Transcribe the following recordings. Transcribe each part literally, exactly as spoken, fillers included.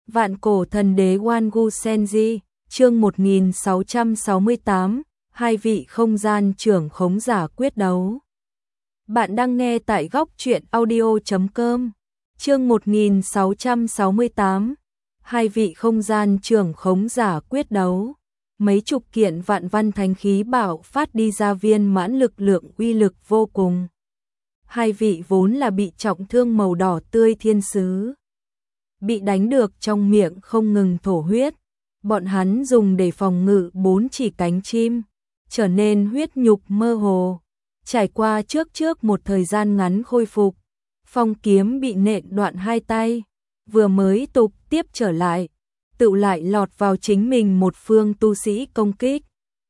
Vạn cổ thần đế Wangu Senji, chương một nghìn sáu trăm sáu mươi tám, hai vị không gian trưởng khống giả quyết đấu. Bạn đang nghe tại góc truyện audio chấm com, chương một nghìn sáu trăm sáu mươi tám, hai vị không gian trưởng khống giả quyết đấu. Mấy chục kiện vạn văn thánh khí bạo phát đi ra viên mãn lực lượng uy lực vô cùng. Hai vị vốn là bị trọng thương màu đỏ tươi thiên sứ, bị đánh được trong miệng không ngừng thổ huyết, bọn hắn dùng để phòng ngự bốn chỉ cánh chim, trở nên huyết nhục mơ hồ. Trải qua trước trước một thời gian ngắn khôi phục, Phong Kiếm bị nện đoạn hai tay, vừa mới tục tiếp trở lại, tự lại lọt vào chính mình một phương tu sĩ công kích.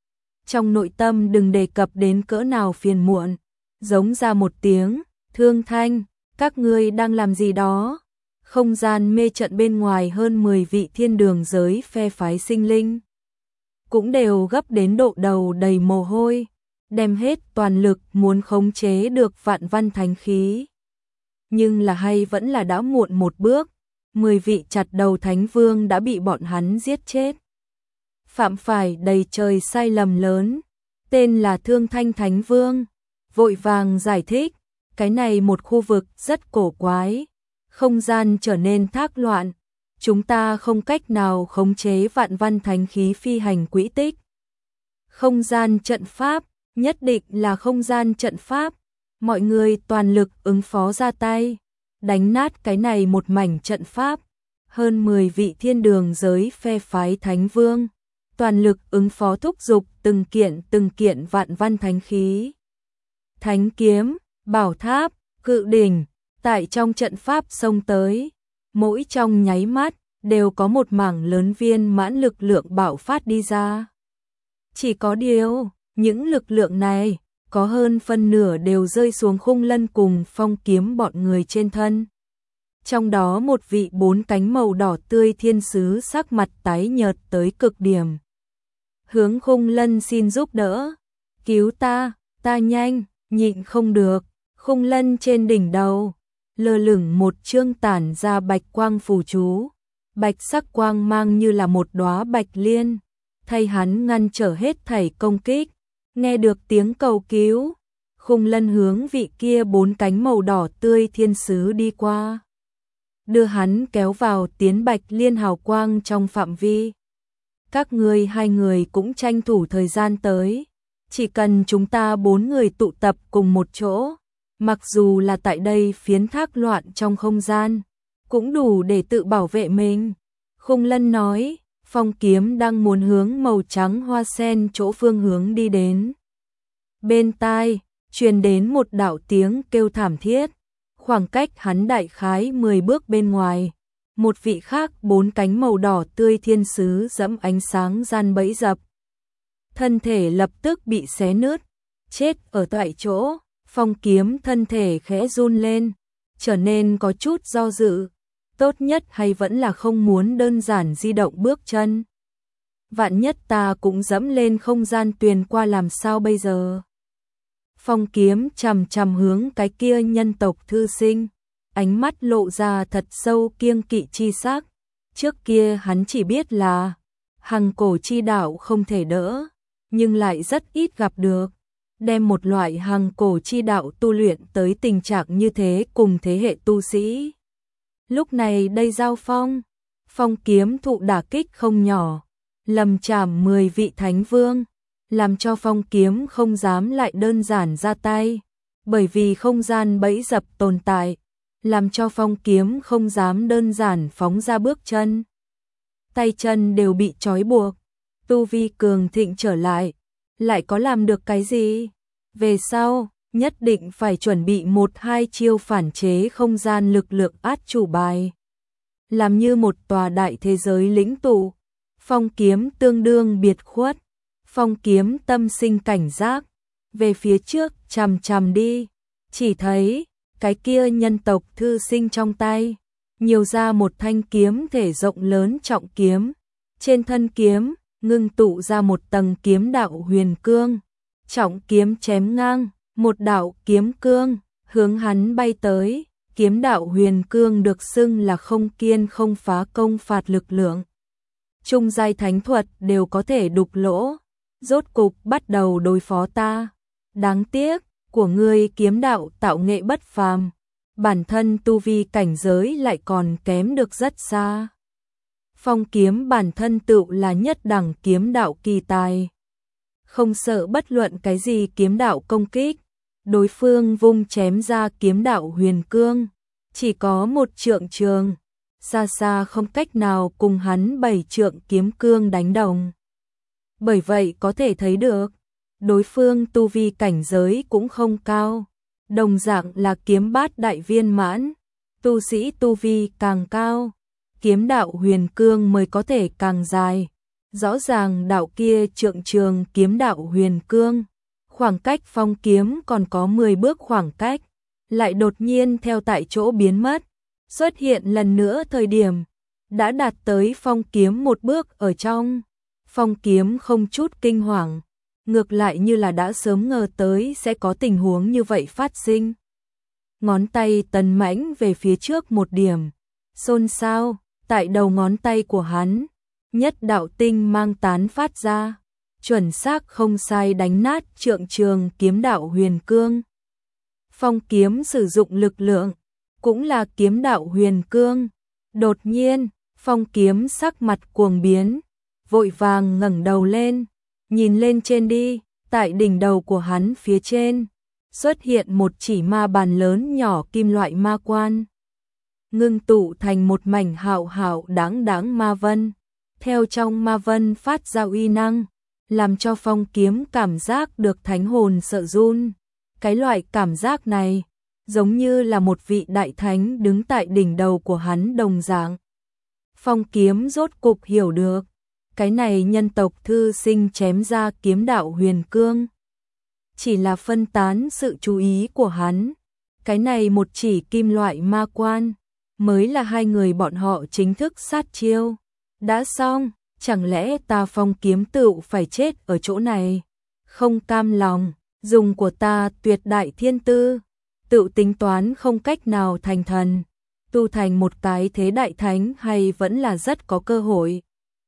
Trong nội tâm đừng đề cập đến cỡ nào phiền muộn, giống ra một tiếng, Thương Thanh, các ngươi đang làm gì đó? Không gian mê trận bên ngoài hơn mười vị thiên đường giới phe phái sinh linh cũng đều gấp đến độ đầu đầy mồ hôi, đem hết toàn lực muốn khống chế được vạn văn thánh khí. Nhưng là hay vẫn là đã muộn một bước, mười vị chặt đầu thánh vương đã bị bọn hắn giết chết. Phạm phải đầy trời sai lầm lớn, tên là Thương Thanh Thánh Vương, vội vàng giải thích, cái này một khu vực rất cổ quái, không gian trở nên thác loạn, chúng ta không cách nào khống chế vạn văn thánh khí phi hành quỹ tích. Không gian trận pháp, nhất định là không gian trận pháp, mọi người toàn lực ứng phó ra tay, đánh nát cái này một mảnh trận pháp. Hơn mười vị thiên đường giới phe phái thánh vương, toàn lực ứng phó thúc giục từng kiện từng kiện vạn văn thánh khí. Thánh kiếm, bảo tháp, cự đỉnh, tại trong trận pháp xông tới, mỗi trong nháy mắt đều có một mảng lớn viên mãn lực lượng bạo phát đi ra. Chỉ có điều, những lực lượng này có hơn phân nửa đều rơi xuống Khung Lân cùng Phong Kiếm bọn người trên thân. Trong đó một vị bốn cánh màu đỏ tươi thiên sứ sắc mặt tái nhợt tới cực điểm. Hướng Khung Lân xin giúp đỡ, cứu ta, ta nhanh, nhịn không được. Khung Lân trên đỉnh đầu lơ lửng một chương tản ra bạch quang phù chú, bạch sắc quang mang như là một đóa bạch liên, thay hắn ngăn trở hết thảy công kích. Nghe được tiếng cầu cứu, Khung Lân hướng vị kia bốn cánh màu đỏ tươi thiên sứ đi qua, đưa hắn kéo vào tiến bạch liên hào quang trong phạm vi. Các ngươi hai người cũng tranh thủ thời gian tới, chỉ cần chúng ta bốn người tụ tập cùng một chỗ, mặc dù là tại đây phiến thác loạn trong không gian, cũng đủ để tự bảo vệ mình. Khung Lân nói, Phong Kiếm đang muốn hướng màu trắng hoa sen chỗ phương hướng đi đến. Bên tai, truyền đến một đạo tiếng kêu thảm thiết, khoảng cách hắn đại khái mười bước bên ngoài, một vị khác bốn cánh màu đỏ tươi thiên sứ dẫm ánh sáng gian bẫy dập. Thân thể lập tức bị xé nứt, chết ở tại chỗ. Phong Kiếm thân thể khẽ run lên, trở nên có chút do dự, tốt nhất hay vẫn là không muốn đơn giản di động bước chân. Vạn nhất ta cũng dẫm lên không gian tuyền qua làm sao bây giờ? Phong Kiếm chằm chằm hướng cái kia nhân tộc thư sinh, ánh mắt lộ ra thật sâu kiêng kỵ chi sắc. Trước kia hắn chỉ biết là hằng cổ chi đạo không thể đỡ, nhưng lại rất ít gặp được. Đem một loại hằng cổ chi đạo tu luyện tới tình trạng như thế cùng thế hệ tu sĩ. Lúc này đây giao phong, Phong Kiếm thụ đả kích không nhỏ, lầm chảm mười vị thánh vương, làm cho Phong Kiếm không dám lại đơn giản ra tay, bởi vì không gian bẫy dập tồn tại, làm cho Phong Kiếm không dám đơn giản phóng ra bước chân. Tay chân đều bị trói buộc, tu vi cường thịnh trở lại, lại có làm được cái gì? Về sau, nhất định phải chuẩn bị một hai chiêu phản chế không gian lực lượng át chủ bài. Làm như một tòa đại thế giới lĩnh tụ, Phong Kiếm tương đương biệt khuất. Phong Kiếm tâm sinh cảnh giác, về phía trước chằm chằm đi, chỉ thấy cái kia nhân tộc thư sinh trong tay nhiều ra một thanh kiếm thể rộng lớn trọng kiếm, trên thân kiếm ngưng tụ ra một tầng kiếm đạo huyền cương, trọng kiếm chém ngang, một đạo kiếm cương hướng hắn bay tới, Kiếm đạo huyền cương được xưng là không kiên không phá công phạt lực lượng. Trung giai thánh thuật đều có thể đục lỗ, rốt cục bắt đầu đối phó ta. Đáng tiếc, của ngươi kiếm đạo tạo nghệ bất phàm, bản thân tu vi cảnh giới lại còn kém được rất xa. Phong kiếm bản thân tự là nhất đẳng kiếm đạo kỳ tài. Không sợ bất luận cái gì kiếm đạo công kích, đối phương vung chém ra kiếm đạo huyền cương, chỉ có một trượng trường, xa xa không cách nào cùng hắn bảy trượng kiếm cương đánh đồng. Bởi vậy có thể thấy được, đối phương tu vi cảnh giới cũng không cao, đồng dạng là kiếm bát đại viên mãn, tu sĩ tu vi càng cao, kiếm đạo huyền cương mới có thể càng dài. Rõ ràng đạo kia trượng trường kiếm đạo huyền cương, khoảng cách phong kiếm còn có mười bước khoảng cách, lại đột nhiên theo tại chỗ biến mất, xuất hiện lần nữa thời điểm, đã đạt tới phong kiếm một bước ở trong. Phong kiếm không chút kinh hoàng, ngược lại như là đã sớm ngờ tới sẽ có tình huống như vậy phát sinh. Ngón tay tấn mãnh về phía trước một điểm, xôn xao, tại đầu ngón tay của hắn, nhất đạo tinh mang tán phát ra, chuẩn xác không sai đánh nát trượng trường kiếm đạo huyền cương. Phong kiếm sử dụng lực lượng, cũng là kiếm đạo huyền cương. Đột nhiên, phong kiếm sắc mặt cuồng biến, vội vàng ngẩng đầu lên, nhìn lên trên đi, tại đỉnh đầu của hắn phía trên, xuất hiện một chỉ ma bàn lớn nhỏ kim loại ma quan. Ngưng tụ thành một mảnh hạo hạo đáng đáng ma vân, theo trong ma vân phát ra uy năng, làm cho phong kiếm cảm giác được thánh hồn sợ run. Cái loại cảm giác này, giống như là một vị đại thánh đứng tại đỉnh đầu của hắn đồng dạng. Phong kiếm rốt cục hiểu được, cái này nhân tộc thư sinh chém ra kiếm đạo huyền cương, chỉ là phân tán sự chú ý của hắn. Cái này một chỉ kim loại ma quan, mới là hai người bọn họ chính thức sát chiêu. Đã xong, chẳng lẽ ta phong kiếm tự phải chết ở chỗ này? Không cam lòng, dùng của ta tuyệt đại thiên tư, tự tính toán không cách nào thành thần, tu thành một cái thế đại thánh hay vẫn là rất có cơ hội.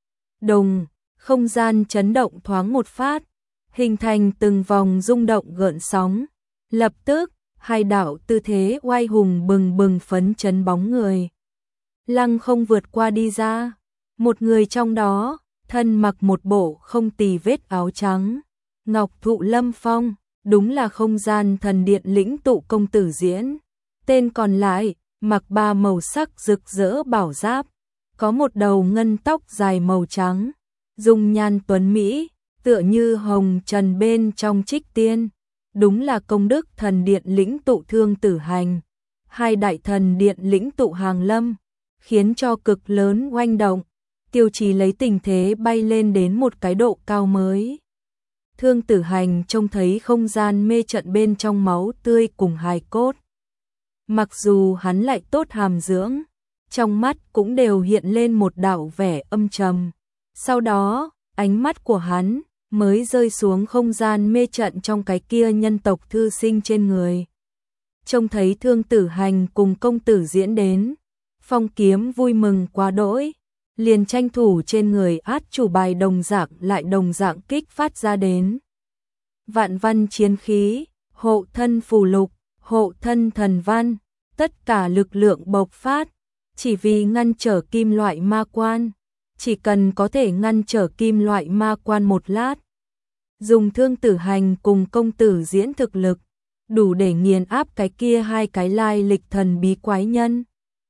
Đồng, không gian chấn động thoáng một phát, hình thành từng vòng rung động gợn sóng. Lập tức, hai đạo tư thế oai hùng bừng bừng phấn chấn bóng người. Lăng không vượt qua đi ra, một người trong đó, thân mặc một bộ không tì vết áo trắng, ngọc thụ lâm phong, đúng là không gian thần điện lĩnh tụ công tử Diễn. Tên còn lại, mặc ba màu sắc rực rỡ bảo giáp, có một đầu ngân tóc dài màu trắng, dung nhan tuấn mỹ, tựa như hồng trần bên trong trích tiên. Đúng là công đức thần điện lĩnh tụ Thương Tử Hành, hai đại thần điện lĩnh tụ Hàng Lâm, khiến cho cực lớn oanh động. Tiêu Chí lấy tình thế bay lên đến một cái độ cao mới. Thương Tử Hành trông thấy không gian mê trận bên trong máu tươi cùng hài cốt. Mặc dù hắn lại tốt hàm dưỡng, trong mắt cũng đều hiện lên một đạo vẻ âm trầm. Sau đó, ánh mắt của hắn mới rơi xuống không gian mê trận trong cái kia nhân tộc thư sinh trên người. Trông thấy Thương Tử Hành cùng công tử Diễn đến, phong kiếm vui mừng quá đỗi, liền tranh thủ trên người át chủ bài đồng dạng lại đồng dạng kích phát ra đến. Vạn văn chiến khí, hộ thân phù lục, hộ thân thần văn, tất cả lực lượng bộc phát, chỉ vì ngăn trở kim loại ma quan. Chỉ cần có thể ngăn trở kim loại ma quan một lát, dùng Thương Tử Hành cùng công tử Diễn thực lực, đủ để nghiền áp cái kia hai cái lai lịch thần bí quái nhân.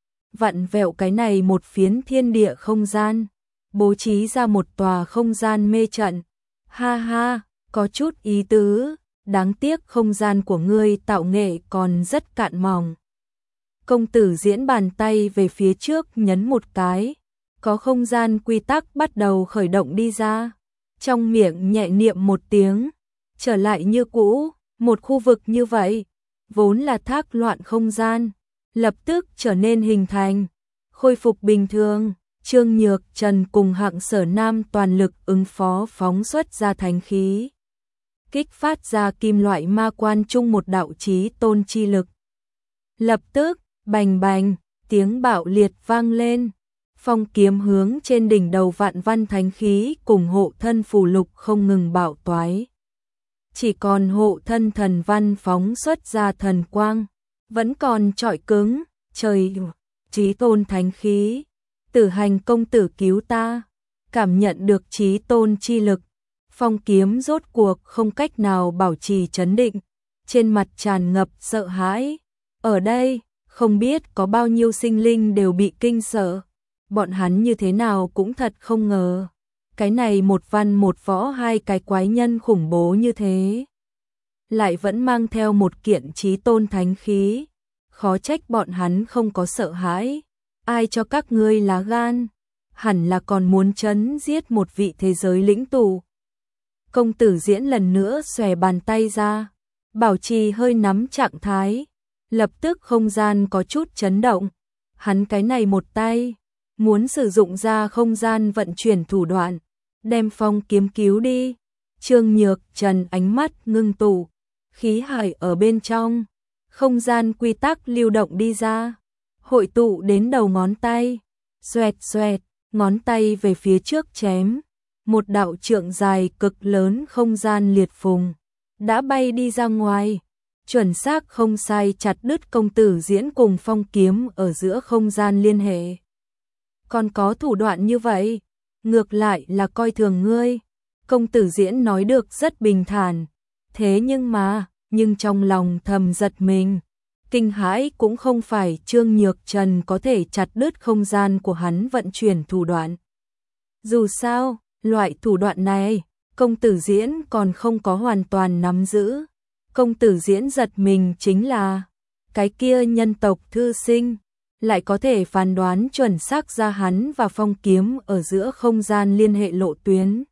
Vặn vẹo cái này một phiến thiên địa không gian, bố trí ra một tòa không gian mê trận. Ha ha, có chút ý tứ, đáng tiếc không gian của ngươi tạo nghệ còn rất cạn mỏng. Công tử Diễn bàn tay về phía trước nhấn một cái, có không gian quy tắc bắt đầu khởi động đi ra. Trong miệng nhẹ niệm một tiếng, trở lại như cũ, một khu vực như vậy, vốn là thác loạn không gian, lập tức trở nên hình thành, khôi phục bình thường. Trương Nhược Trần cùng Hạng Sở Nam toàn lực ứng phó phóng xuất ra thánh khí, kích phát ra kim loại ma quan chung một đạo chí tôn chi lực. Lập tức, Bành bành, tiếng bạo liệt vang lên. Phong kiếm hướng trên đỉnh đầu vạn văn thánh khí cùng hộ thân phù lục không ngừng bạo toái. Chỉ còn hộ thân thần văn phóng xuất ra thần quang, vẫn còn trọi cứng, trời, chí tôn thánh khí. Tử Hành công tử cứu ta, cảm nhận được chí tôn chi lực. Phong kiếm rốt cuộc không cách nào bảo trì trấn định, trên mặt tràn ngập sợ hãi. Ở đây, không biết có bao nhiêu sinh linh đều bị kinh sợ. Bọn hắn như thế nào cũng thật không ngờ. Cái này một văn một võ hai cái quái nhân khủng bố như thế. Lại vẫn mang theo một kiện chí tôn thánh khí. Khó trách bọn hắn không có sợ hãi. Ai cho các ngươi lá gan? Hẳn là còn muốn chấn giết một vị thế giới lĩnh tụ. Công tử Diễn lần nữa xòe bàn tay ra, bảo trì hơi nắm trạng thái. Lập tức không gian có chút chấn động. Hắn cái này một tay, muốn sử dụng ra không gian vận chuyển thủ đoạn, đem phong kiếm cứu đi. Trương Nhược Trần ánh mắt ngưng tụ, khí hải ở bên trong, không gian quy tắc lưu động đi ra, hội tụ đến đầu ngón tay, xoẹt xoẹt, ngón tay về phía trước chém, một đạo trượng dài cực lớn không gian liệt phùng, đã bay đi ra ngoài, chuẩn xác không sai chặt đứt công tử Diễn cùng phong kiếm ở giữa không gian liên hệ. Còn có thủ đoạn như vậy, ngược lại là coi thường ngươi. Công tử Diễn nói được rất bình thản, thế nhưng mà, nhưng trong lòng thầm giật mình. Kinh hãi cũng không phải Trương Nhược Trần có thể chặt đứt không gian của hắn vận chuyển thủ đoạn. Dù sao, loại thủ đoạn này, công tử Diễn còn không có hoàn toàn nắm giữ. Công tử Diễn giật mình chính là, cái kia nhân tộc thư sinh, lại có thể phán đoán chuẩn xác ra hắn và phong kiếm ở giữa không gian liên hệ lộ tuyến.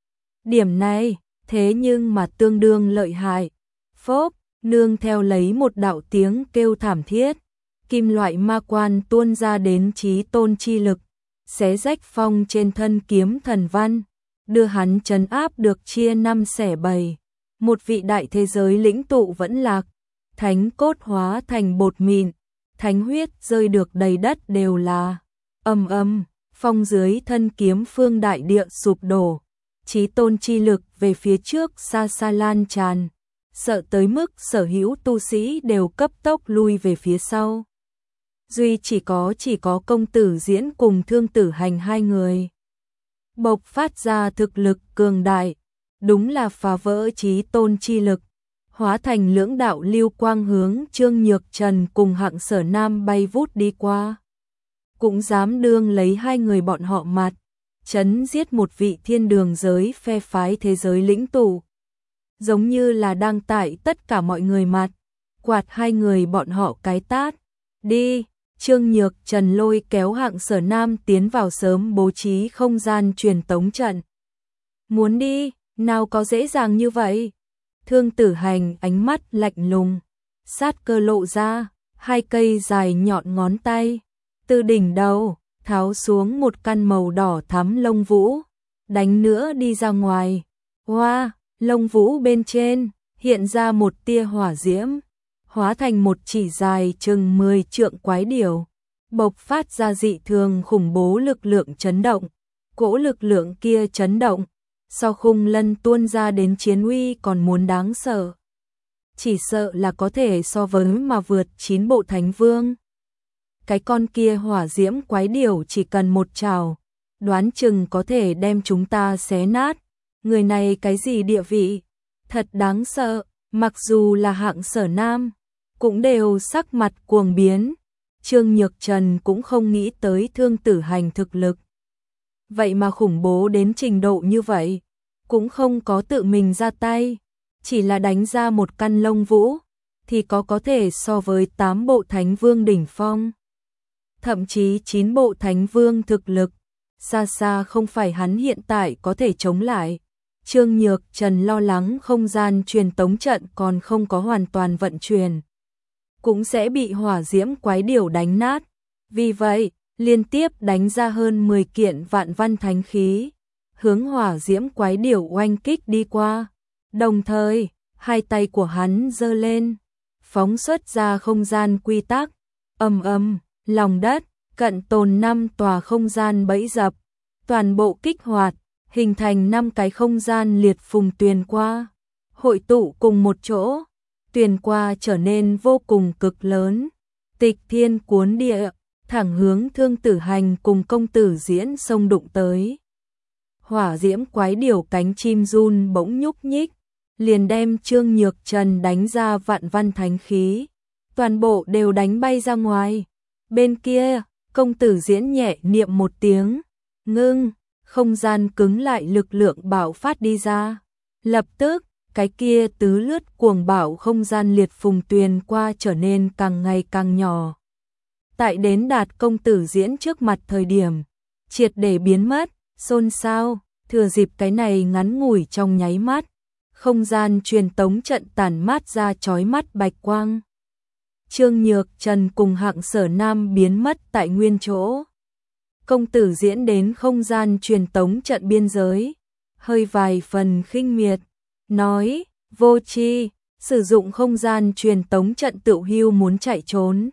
Điểm này, thế nhưng mà tương đương lợi hại. Phốp, nương theo lấy một đạo tiếng kêu thảm thiết, kim loại ma quan tuôn ra đến chí tôn chi lực, xé rách phong trên thân kiếm thần văn, đưa hắn trấn áp được chia năm xẻ bảy. Một vị đại thế giới lĩnh tụ vẫn lạc, thánh cốt hóa thành bột mịn, thánh huyết rơi được đầy đất đều là. Ầm ầm, phong dưới thân kiếm phương đại địa sụp đổ, chí tôn chi lực về phía trước xa xa lan tràn, sợ tới mức sở hữu tu sĩ đều cấp tốc lui về phía sau. Duy chỉ có chỉ có công tử Diễn cùng Thương Tử Hành hai người bộc phát ra thực lực cường đại, đúng là phá vỡ chí tôn chi lực, hóa thành lưỡng đạo lưu quang hướng Trương Nhược Trần cùng Hạng Sở Nam bay vút đi qua. Cũng dám đương lấy hai người bọn họ mặt, chấn giết một vị thiên đường giới phe phái thế giới lĩnh tụ. Giống như là đang tại tất cả mọi người mặt, quạt hai người bọn họ cái tát. Đi, Trương Nhược Trần lôi kéo Hạng Sở Nam tiến vào sớm bố trí không gian truyền tống trận. Muốn đi, nào có dễ dàng như vậy. Thương Tử Hành ánh mắt lạnh lùng, sát cơ lộ ra, hai cây dài nhọn ngón tay, từ đỉnh đầu, tháo xuống một căn màu đỏ thắm lông vũ, đánh nữa đi ra ngoài. Hoa, wow, lông vũ bên trên, hiện ra một tia hỏa diễm, hóa thành một chỉ dài chừng mười trượng quái điểu, bộc phát ra dị thường khủng bố lực lượng chấn động. Cỗ lực lượng kia chấn động, so khung lân tuôn ra đến chiến uy còn muốn đáng sợ. Chỉ sợ là có thể so với mà vượt chín bộ thánh vương. Cái con kia hỏa diễm quái điểu chỉ cần một trảo, đoán chừng có thể đem chúng ta xé nát. Người này cái gì địa vị, thật đáng sợ, mặc dù là Hạng Sở Nam, cũng đều sắc mặt cuồng biến. Trương Nhược Trần cũng không nghĩ tới Thương Tử Hành thực lực. Vậy mà khủng bố đến trình độ như vậy, cũng không có tự mình ra tay, chỉ là đánh ra một căn lông vũ, thì có có thể so với tám bộ thánh vương đỉnh phong. Thậm chí chín bộ thánh vương thực lực, xa xa không phải hắn hiện tại có thể chống lại. Trương Nhược Trần lo lắng không gian truyền tống trận còn không có hoàn toàn vận chuyển, cũng sẽ bị hỏa diễm quái điểu đánh nát. Vì vậy, liên tiếp đánh ra hơn mười kiện vạn văn thánh khí, hướng hỏa diễm quái điểu oanh kích đi qua. Đồng thời, hai tay của hắn giơ lên, phóng xuất ra không gian quy tắc, Ầm ầm, lòng đất, cận tồn năm tòa không gian bẫy dập, toàn bộ kích hoạt, hình thành năm cái không gian liệt phùng tuyền qua, hội tụ cùng một chỗ, tuyền qua trở nên vô cùng cực lớn, tịch thiên cuốn địa, thẳng hướng Thương Tử Hành cùng Công Tử Diễn xông đụng tới. Hỏa diễm quái điểu cánh chim run bỗng nhúc nhích, liền đem Trương Nhược Trần đánh ra vạn văn thánh khí, toàn bộ đều đánh bay ra ngoài. Bên kia, Công Tử Diễn nhẹ niệm một tiếng, ngưng, không gian cứng lại, lực lượng bạo phát đi ra. Lập tức, cái kia tứ lướt cuồng bạo không gian liệt phùng tuyền qua trở nên càng ngày càng nhỏ. Tại đến đạt Công Tử Diễn trước mặt thời điểm, triệt để biến mất, xôn xao, thừa dịp cái này ngắn ngủi trong nháy mắt, không gian truyền tống trận tản mát ra chói mắt bạch quang. Trương Nhược Trần cùng Hạng Sở Nam biến mất tại nguyên chỗ. Công Tử Diễn đến không gian truyền tống trận biên giới, hơi vài phần khinh miệt, nói, vô tri, sử dụng không gian truyền tống trận tự hưu muốn chạy trốn.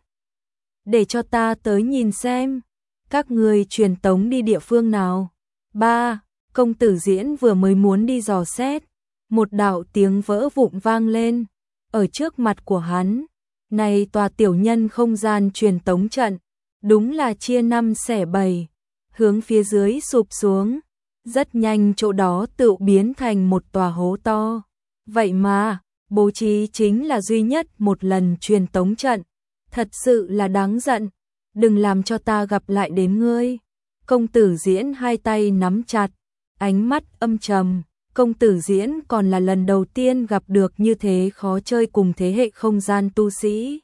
Để cho ta tới nhìn xem, các người truyền tống đi địa phương nào. Ba, Công Tử Diễn vừa mới muốn đi dò xét, một đạo tiếng vỡ vụn vang lên, ở trước mặt của hắn. Này tòa tiểu nhân không gian truyền tống trận, đúng là chia năm xẻ bảy, hướng phía dưới sụp xuống, rất nhanh chỗ đó tự biến thành một tòa hố to. Vậy mà, bố trí chính là duy nhất một lần truyền tống trận, thật sự là đáng giận, đừng làm cho ta gặp lại đến ngươi. Công Tử Diễn hai tay nắm chặt, ánh mắt âm trầm. Công Tử Diễn còn là lần đầu tiên gặp được như thế khó chơi cùng thế hệ không gian tu sĩ.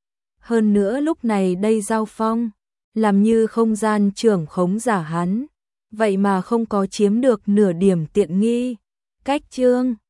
Hơn nữa lúc này đây giao phong, làm như không gian trưởng khống giả hắn, vậy mà không có chiếm được nửa điểm tiện nghi. Cách chương